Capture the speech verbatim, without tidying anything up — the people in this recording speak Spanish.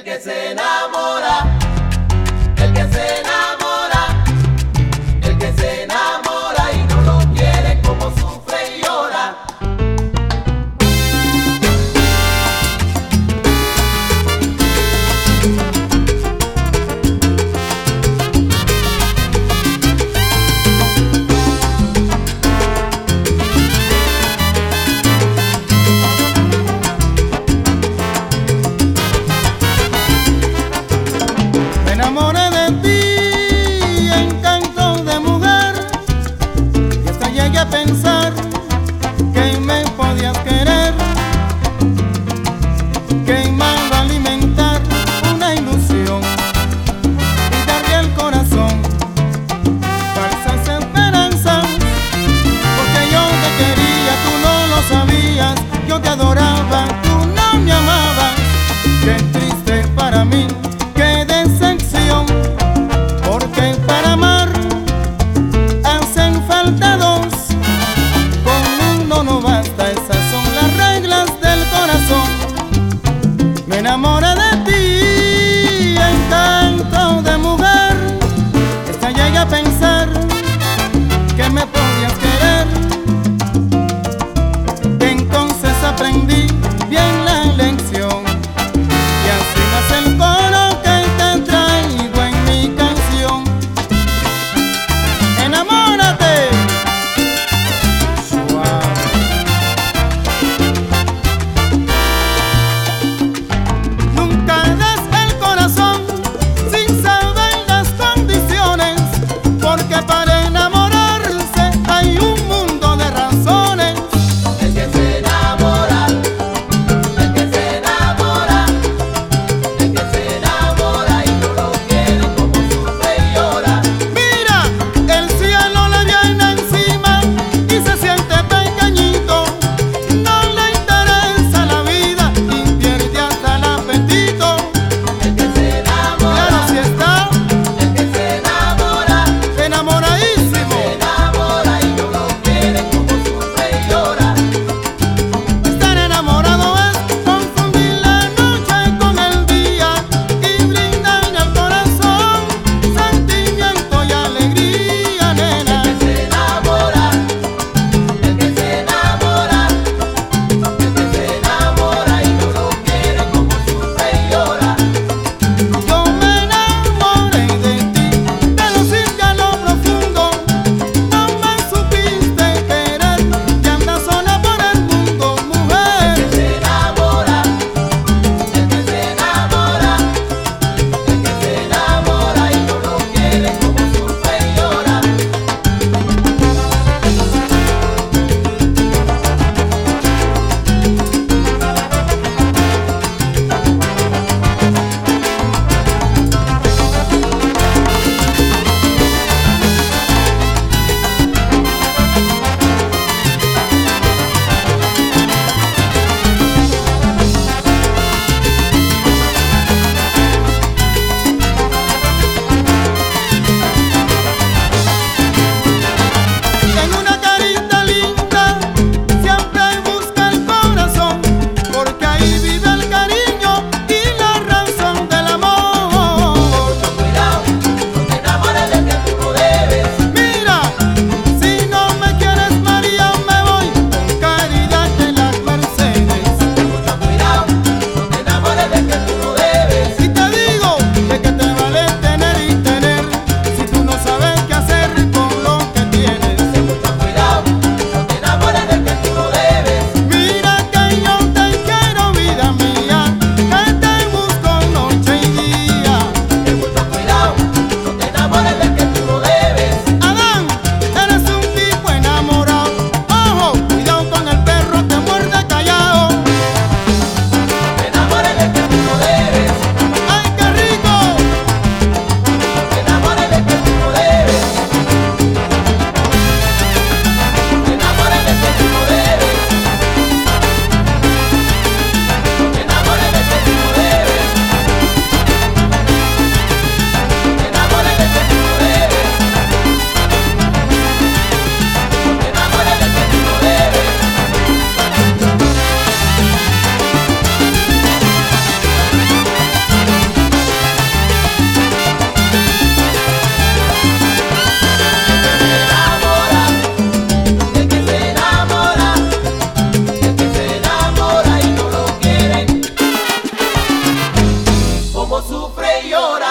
que se enamora, el que se enamora, el que se enamora y no lo quiere como sufre y llora. Me enamoré de ti, encanto de mujer, y hasta llegué a pensar que me podías querer, que me iba a alimentar una ilusión y darle al corazón falsas esperanzas, porque yo te quería, tú no lo sabías, yo te adoraba, tú no me amabas. Qué triste para mí, qué decepción, porque para amar hacen falta dos, con uno no basta, esas son las reglas del corazón. Me enamoré de ti, encanto de mujer, hasta llegué a pensar que me podías querer. Entonces aprendí bien la lección, y así nace el coro que te traigo en mi canción. Enamórate, suave. Nunca sufre y llora.